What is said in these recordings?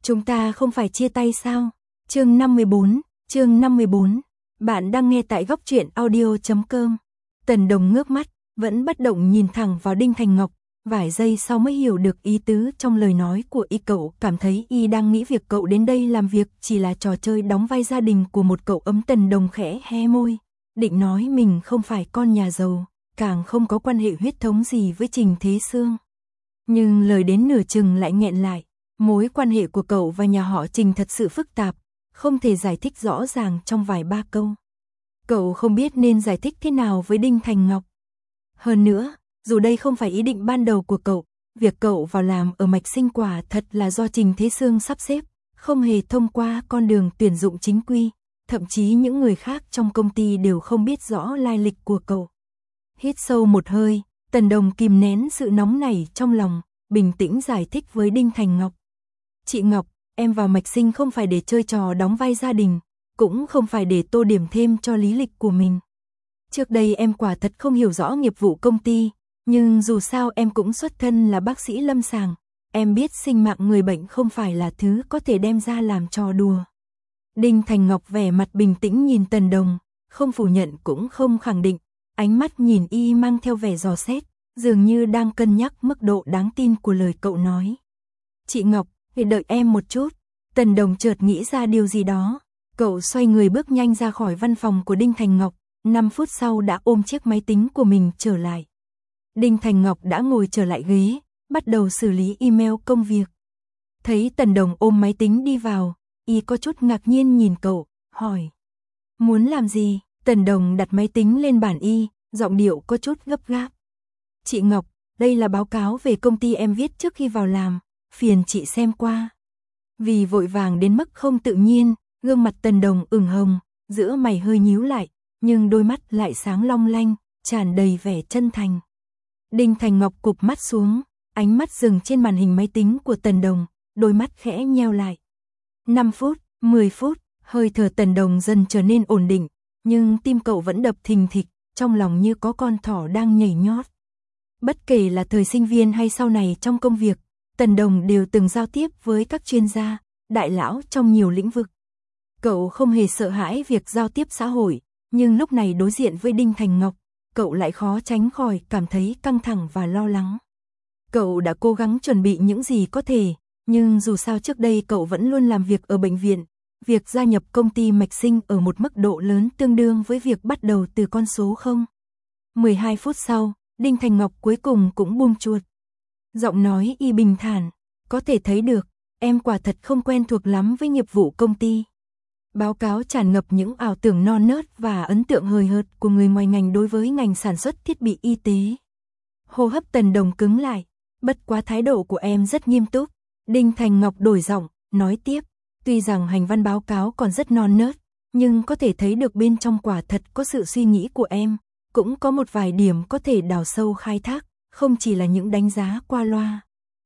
Chúng ta không phải chia tay sao? Chương 54. Bạn đang nghe tại góc truyện audio.com. Tần Đồng ngước mắt, vẫn bất động nhìn thẳng vào Đinh Thành Ngọc, vài giây sau mới hiểu được ý tứ trong lời nói của y. Cậu cảm thấy y đang nghĩ việc cậu đến đây làm việc chỉ là trò chơi đóng vai gia đình của một cậu ấm. Tần Đồng khẽ hé môi, định nói mình không phải con nhà giàu, càng không có quan hệ huyết thống gì với Trình Thế Sương. Nhưng lời đến nửa chừng lại nghẹn lại, mối quan hệ của cậu và nhà họ Trình thật sự phức tạp, không thể giải thích rõ ràng trong vài ba câu. Cậu không biết nên giải thích thế nào với Đinh Thành Ngọc. Hơn nữa, dù đây không phải ý định ban đầu của cậu, việc cậu vào làm ở Mạch Sinh quả thật là do Trình Thế Sương sắp xếp, không hề thông qua con đường tuyển dụng chính quy, thậm chí những người khác trong công ty đều không biết rõ lai lịch của cậu. Hít sâu một hơi, Tần Đồng kìm nén sự nóng nảy trong lòng, bình tĩnh giải thích với Đinh Thành Ngọc. Chị Ngọc, em vào Mạch Sinh không phải để chơi trò đóng vai gia đình, cũng không phải để tô điểm thêm cho lý lịch của mình. Trước đây em quả thật không hiểu rõ nghiệp vụ công ty, nhưng dù sao em cũng xuất thân là bác sĩ lâm sàng, em biết sinh mạng người bệnh không phải là thứ có thể đem ra làm trò đùa. Đinh Thành Ngọc vẻ mặt bình tĩnh nhìn Tần Đồng, không phủ nhận cũng không khẳng định, ánh mắt nhìn y mang theo vẻ dò xét, dường như đang cân nhắc mức độ đáng tin của lời cậu nói. Chị Ngọc, hãy đợi em một chút. Tần Đồng chợt nghĩ ra điều gì đó, cậu xoay người bước nhanh ra khỏi văn phòng của Đinh Thành Ngọc, 5 phút sau đã ôm chiếc máy tính của mình trở lại. Đinh Thành Ngọc đã ngồi trở lại ghế, bắt đầu xử lý email công việc. Thấy Tần Đồng ôm máy tính đi vào, y có chút ngạc nhiên nhìn cậu, hỏi. Muốn làm gì? Tần Đồng đặt máy tính lên bàn y, giọng điệu có chút gấp gáp. Chị Ngọc, đây là báo cáo về công ty em viết trước khi vào làm, phiền chị xem qua. Vì vội vàng đến mức không tự nhiên, gương mặt Tần Đồng ửng hồng, giữa mày hơi nhíu lại, nhưng đôi mắt lại sáng long lanh, tràn đầy vẻ chân thành. Đinh Thành Ngọc cụp mắt xuống, ánh mắt dừng trên màn hình máy tính của Tần Đồng, đôi mắt khẽ nheo lại. 5 phút, 10 phút, hơi thở Tần Đồng dần trở nên ổn định, nhưng tim cậu vẫn đập thình thịch, trong lòng như có con thỏ đang nhảy nhót. Bất kể là thời sinh viên hay sau này trong công việc, Tần Đồng đều từng giao tiếp với các chuyên gia, đại lão trong nhiều lĩnh vực. Cậu không hề sợ hãi việc giao tiếp xã hội, nhưng lúc này đối diện với Đinh Thành Ngọc, cậu lại khó tránh khỏi cảm thấy căng thẳng và lo lắng. Cậu đã cố gắng chuẩn bị những gì có thể, nhưng dù sao trước đây cậu vẫn luôn làm việc ở bệnh viện, việc gia nhập công ty Mạch Sinh ở một mức độ lớn tương đương với việc bắt đầu từ con số 0. 12 phút sau, Đinh Thành Ngọc cuối cùng cũng buông chuột. Giọng nói y bình thản, có thể thấy được, em quả thật không quen thuộc lắm với nghiệp vụ công ty. Báo cáo tràn ngập những ảo tưởng non nớt và ấn tượng hời hợt của người ngoài ngành đối với ngành sản xuất thiết bị y tế. Hô hấp Tần Đồng cứng lại, bất quá thái độ của em rất nghiêm túc. Đinh Thành Ngọc đổi giọng, nói tiếp, tuy rằng hành văn báo cáo còn rất non nớt, nhưng có thể thấy được bên trong quả thật có sự suy nghĩ của em, cũng có một vài điểm có thể đào sâu khai thác, không chỉ là những đánh giá qua loa.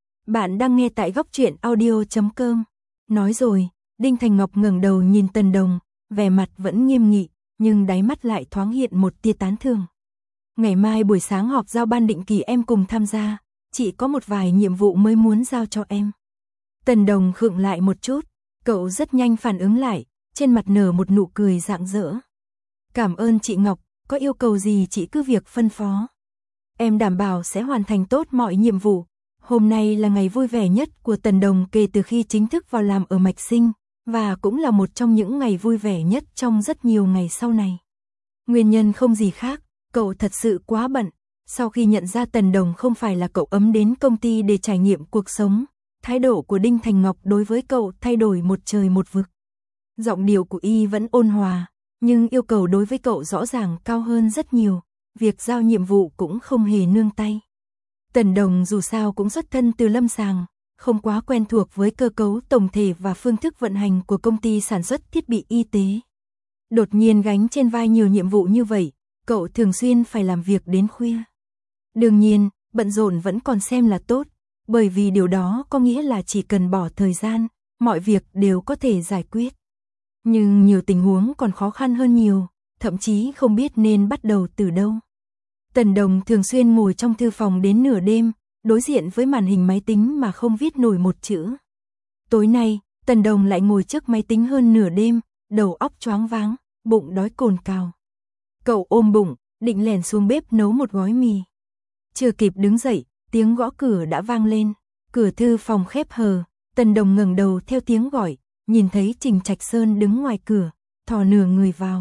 Bạn đang nghe tại góc truyện audio.com. Nói rồi, Đinh Thành Ngọc ngẩng đầu nhìn Tần Đồng, vẻ mặt vẫn nghiêm nghị, nhưng đáy mắt lại thoáng hiện một tia tán thưởng. Ngày mai buổi sáng họp giao ban định kỳ em cùng tham gia, chị có một vài nhiệm vụ mới muốn giao cho em. Tần Đồng khựng lại một chút, cậu rất nhanh phản ứng lại, trên mặt nở một nụ cười rạng rỡ. Cảm ơn chị Ngọc, có yêu cầu gì chị cứ việc phân phó. Em đảm bảo sẽ hoàn thành tốt mọi nhiệm vụ. Hôm nay là ngày vui vẻ nhất của Tần Đồng kể từ khi chính thức vào làm ở Mạch Sinh, và cũng là một trong những ngày vui vẻ nhất trong rất nhiều ngày sau này. Nguyên nhân không gì khác, cậu thật sự quá bận. Sau khi nhận ra Tần Đồng không phải là cậu ấm đến công ty để trải nghiệm cuộc sống, thái độ của Đinh Thành Ngọc đối với cậu thay đổi một trời một vực. Giọng điệu của y vẫn ôn hòa, nhưng yêu cầu đối với cậu rõ ràng cao hơn rất nhiều, việc giao nhiệm vụ cũng không hề nương tay. Tần Đồng dù sao cũng xuất thân từ lâm sàng, không quá quen thuộc với cơ cấu tổng thể và phương thức vận hành của công ty sản xuất thiết bị y tế. Đột nhiên gánh trên vai nhiều nhiệm vụ như vậy, cậu thường xuyên phải làm việc đến khuya. Đương nhiên, bận rộn vẫn còn xem là tốt, bởi vì điều đó có nghĩa là chỉ cần bỏ thời gian, mọi việc đều có thể giải quyết. Nhưng nhiều tình huống còn khó khăn hơn nhiều, thậm chí không biết nên bắt đầu từ đâu. Tần Đồng thường xuyên ngồi trong thư phòng đến nửa đêm, đối diện với màn hình máy tính mà không viết nổi một chữ. Tối nay, Tần Đồng lại ngồi trước máy tính hơn nửa đêm, đầu óc choáng váng, bụng đói cồn cào. Cậu ôm bụng, định lèn xuống bếp nấu một gói mì. Chưa kịp đứng dậy, tiếng gõ cửa đã vang lên. Cửa thư phòng khép hờ, Tần Đồng ngẩng đầu theo tiếng gọi, nhìn thấy Trình Trạch Sơn đứng ngoài cửa, thò nửa người vào.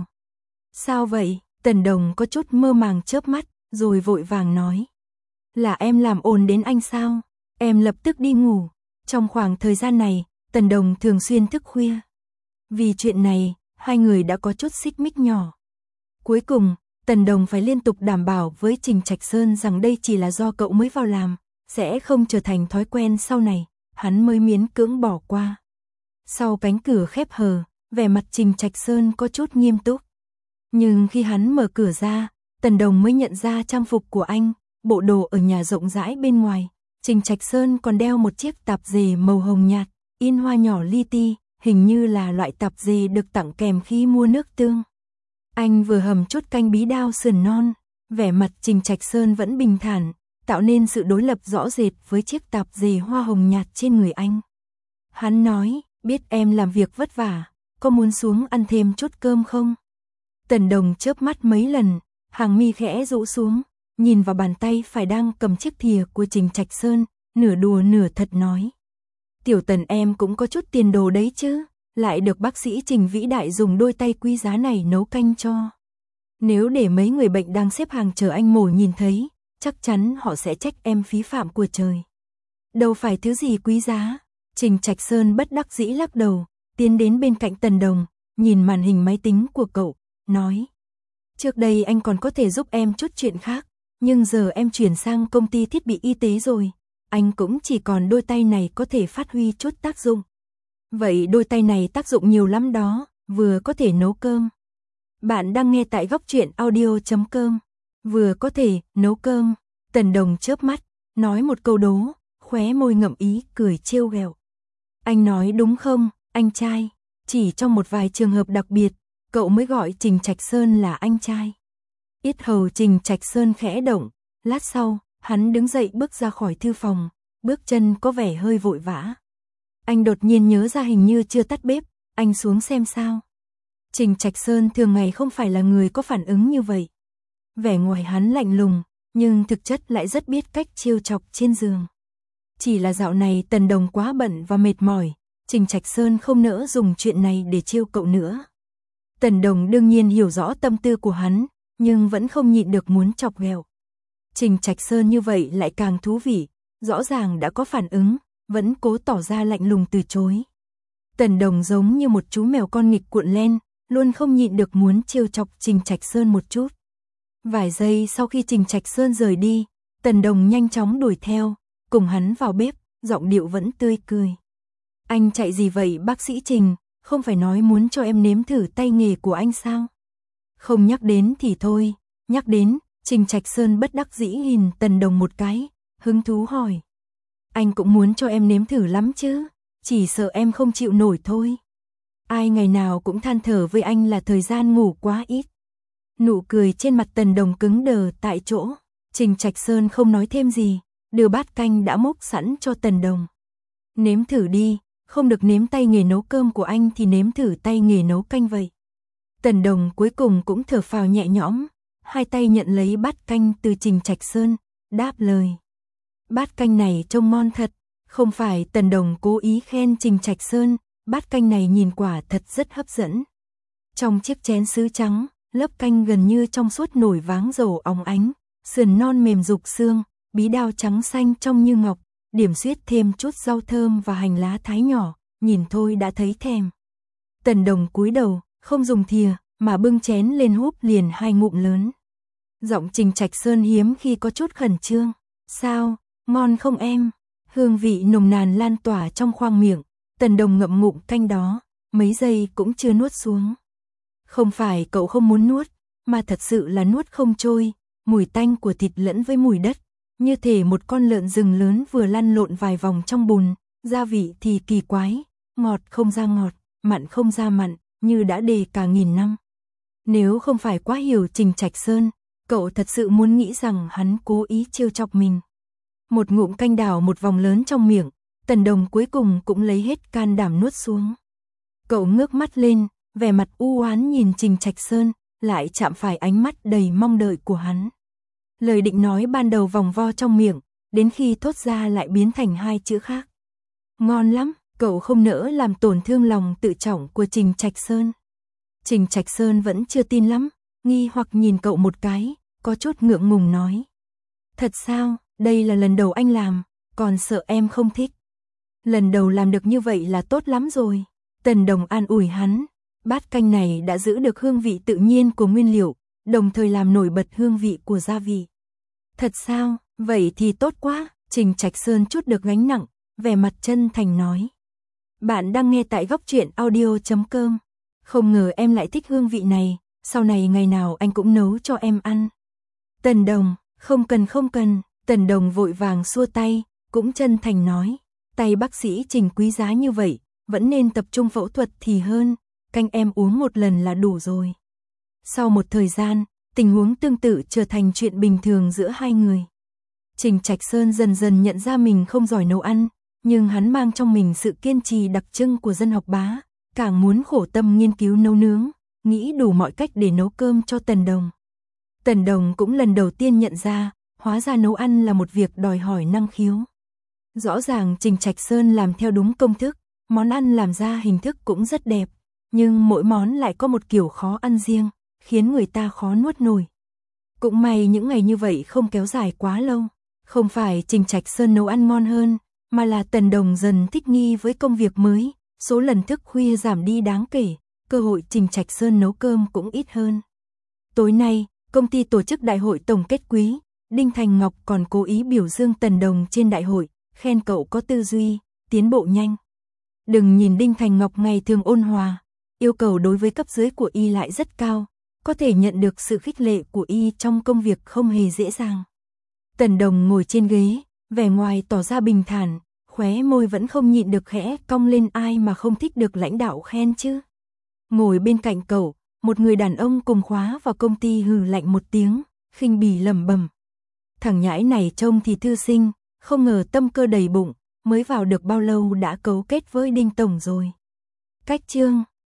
Sao vậy? Tần Đồng có chút mơ màng chớp mắt, rồi vội vàng nói. Là em làm ồn đến anh sao? Em lập tức đi ngủ. Trong khoảng thời gian này, Tần Đồng thường xuyên thức khuya. Vì chuyện này, hai người đã có chút xích mích nhỏ. Cuối cùng, Tần Đồng phải liên tục đảm bảo với Trình Trạch Sơn rằng đây chỉ là do cậu mới vào làm, sẽ không trở thành thói quen sau này, hắn mới miễn cưỡng bỏ qua. Sau cánh cửa khép hờ, vẻ mặt Trình Trạch Sơn có chút nghiêm túc. Nhưng khi hắn mở cửa ra, Tần Đồng mới nhận ra trang phục của anh, bộ đồ ở nhà rộng rãi bên ngoài. Trình Trạch Sơn còn đeo một chiếc tạp dề màu hồng nhạt, in hoa nhỏ li ti, hình như là loại tạp dề được tặng kèm khi mua nước tương. Anh vừa hầm chút canh bí đao sườn non, vẻ mặt Trình Trạch Sơn vẫn bình thản, tạo nên sự đối lập rõ rệt với chiếc tạp dề hoa hồng nhạt trên người anh. Hắn nói, biết em làm việc vất vả, có muốn xuống ăn thêm chút cơm không? Tần Đồng chớp mắt mấy lần, hàng mi khẽ rũ xuống, nhìn vào bàn tay phải đang cầm chiếc thìa của Trình Trạch Sơn, nửa đùa nửa thật nói. Tiểu Tần em cũng có chút tiền đồ đấy chứ, lại được bác sĩ Trình vĩ đại dùng đôi tay quý giá này nấu canh cho. Nếu để mấy người bệnh đang xếp hàng chờ anh mổ nhìn thấy, chắc chắn họ sẽ trách em phí phạm của trời. Đâu phải thứ gì quý giá. Trình Trạch Sơn bất đắc dĩ lắc đầu, tiến đến bên cạnh Tần Đồng, nhìn màn hình máy tính của cậu, nói. Trước đây anh còn có thể giúp em chút chuyện khác, nhưng giờ em chuyển sang công ty thiết bị y tế rồi, anh cũng chỉ còn đôi tay này có thể phát huy chút tác dụng. Vậy đôi tay này tác dụng nhiều lắm đó, vừa có thể nấu cơm. Bạn đang nghe tại góc truyện audio.com. Vừa có thể nấu cơm. Tần Đồng chớp mắt, nói một câu đố, khóe môi ngậm ý cười trêu ghẹo. Anh nói đúng không, anh trai? Chỉ trong một vài trường hợp đặc biệt, cậu mới gọi Trình Trạch Sơn là anh trai. Yết hầu Trình Trạch Sơn khẽ động, lát sau, hắn đứng dậy bước ra khỏi thư phòng, bước chân có vẻ hơi vội vã. Anh đột nhiên nhớ ra hình như chưa tắt bếp, anh xuống xem sao. Trình Trạch Sơn thường ngày không phải là người có phản ứng như vậy. Vẻ ngoài hắn lạnh lùng, nhưng thực chất lại rất biết cách trêu chọc trên giường. Chỉ là dạo này Tần Đồng quá bận và mệt mỏi, Trình Trạch Sơn không nỡ dùng chuyện này để trêu cậu nữa. Tần Đồng đương nhiên hiểu rõ tâm tư của hắn, nhưng vẫn không nhịn được muốn chọc ghẹo. Trình Trạch Sơn như vậy lại càng thú vị, rõ ràng đã có phản ứng, vẫn cố tỏ ra lạnh lùng từ chối. Tần Đồng giống như một chú mèo con nghịch cuộn len, luôn không nhịn được muốn trêu chọc Trình Trạch Sơn một chút. Vài giây sau khi Trình Trạch Sơn rời đi, Tần Đồng nhanh chóng đuổi theo, cùng hắn vào bếp, giọng điệu vẫn tươi cười. Anh chạy gì vậy bác sĩ Trình, không phải nói muốn cho em nếm thử tay nghề của anh sao? Không nhắc đến thì thôi, nhắc đến, Trình Trạch Sơn bất đắc dĩ nhìn Tần Đồng một cái, hứng thú hỏi. Anh cũng muốn cho em nếm thử lắm chứ, chỉ sợ em không chịu nổi thôi. Ai ngày nào cũng than thở với anh là thời gian ngủ quá ít. Nụ cười trên mặt Tần Đồng cứng đờ tại chỗ, Trình Trạch Sơn không nói thêm gì, đưa bát canh đã múc sẵn cho Tần Đồng. Nếm thử đi, không được nếm tay nghề nấu cơm của anh thì nếm thử tay nghề nấu canh vậy. Tần Đồng cuối cùng cũng thở phào nhẹ nhõm, hai tay nhận lấy bát canh từ Trình Trạch Sơn, đáp lời. Bát canh này trông ngon thật, không phải Tần Đồng cố ý khen Trình Trạch Sơn, bát canh này nhìn quả thật rất hấp dẫn. Trong chiếc chén sứ trắng, lớp canh gần như trong suốt nổi váng dầu óng ánh, sườn non mềm rục xương, bí đao trắng xanh trong như ngọc, điểm xuyết thêm chút rau thơm và hành lá thái nhỏ, nhìn thôi đã thấy thèm. Tần Đồng cúi đầu, không dùng thìa, mà bưng chén lên húp liền hai ngụm lớn. Giọng Trình Trạch Sơn hiếm khi có chút khẩn trương. Sao, ngon không em? Hương vị nồng nàn lan tỏa trong khoang miệng, Tần Đồng ngậm ngụm canh đó, mấy giây cũng chưa nuốt xuống. Không phải cậu không muốn nuốt, mà thật sự là nuốt không trôi, mùi tanh của thịt lẫn với mùi đất, như thể một con lợn rừng lớn vừa lăn lộn vài vòng trong bùn, gia vị thì kỳ quái, ngọt không ra ngọt, mặn không ra mặn, như đã đề cả nghìn năm. Nếu không phải quá hiểu Trình Trạch Sơn, cậu thật sự muốn nghĩ rằng hắn cố ý trêu chọc mình. Một ngụm canh đảo một vòng lớn trong miệng, Tần Đồng cuối cùng cũng lấy hết can đảm nuốt xuống. Cậu ngước mắt lên, vẻ mặt u oán nhìn Trình Trạch Sơn, lại chạm phải ánh mắt đầy mong đợi của hắn. Lời định nói ban đầu vòng vo trong miệng, đến khi thốt ra lại biến thành hai chữ khác. Ngon lắm, cậu không nỡ làm tổn thương lòng tự trọng của Trình Trạch Sơn. Trình Trạch Sơn vẫn chưa tin lắm, nghi hoặc nhìn cậu một cái, có chút ngượng ngùng nói. Thật sao, đây là lần đầu anh làm, còn sợ em không thích. Lần đầu làm được như vậy là tốt lắm rồi. Tần Đồng an ủi hắn, bát canh này đã giữ được hương vị tự nhiên của nguyên liệu, đồng thời làm nổi bật hương vị của gia vị. Thật sao, vậy thì tốt quá, Trình Trạch Sơn chút được gánh nặng, vẻ mặt chân thành nói. Bạn đang nghe tại góc truyện audio.com. Không ngờ em lại thích hương vị này, sau này ngày nào anh cũng nấu cho em ăn. Tần Đồng, không cần, Tần Đồng vội vàng xua tay, cũng chân thành nói. Tay bác sĩ Trình quý giá như vậy, vẫn nên tập trung phẫu thuật thì hơn, canh em uống một lần là đủ rồi. Sau một thời gian, tình huống tương tự trở thành chuyện bình thường giữa hai người. Trình Trạch Sơn dần dần nhận ra mình không giỏi nấu ăn, nhưng hắn mang trong mình sự kiên trì đặc trưng của dân học bá, càng muốn khổ tâm nghiên cứu nấu nướng, nghĩ đủ mọi cách để nấu cơm cho Tần Đồng. Tần Đồng cũng lần đầu tiên nhận ra, hóa ra nấu ăn là một việc đòi hỏi năng khiếu. Rõ ràng Trình Trạch Sơn làm theo đúng công thức, món ăn làm ra hình thức cũng rất đẹp, nhưng mỗi món lại có một kiểu khó ăn riêng, khiến người ta khó nuốt nổi. Cũng may những ngày như vậy không kéo dài quá lâu, không phải Trình Trạch Sơn nấu ăn ngon hơn, mà là Tần Đồng dần thích nghi với công việc mới, số lần thức khuya giảm đi đáng kể, cơ hội Trình Trạch Sơn nấu cơm cũng ít hơn. Tối nay, công ty tổ chức đại hội tổng kết quý, Đinh Thành Ngọc còn cố ý biểu dương Tần Đồng trên đại hội, khen cậu có tư duy, tiến bộ nhanh. Đừng nhìn Đinh Thành Ngọc ngày thường ôn hòa, yêu cầu đối với cấp dưới của y lại rất cao, có thể nhận được sự khích lệ của y trong công việc không hề dễ dàng. Tần Đồng ngồi trên ghế, vẻ ngoài tỏ ra bình thản, khóe môi vẫn không nhịn được khẽ cong lên, ai mà không thích được lãnh đạo khen chứ. Ngồi bên cạnh cậu, một người đàn ông cùng khóa vào công ty hừ lạnh một tiếng, khinh bỉ lẩm bẩm. Thằng nhãi này trông thì thư sinh, không ngờ tâm cơ đầy bụng, mới vào được bao lâu đã cấu kết với Đinh Tổng rồi. Cách chương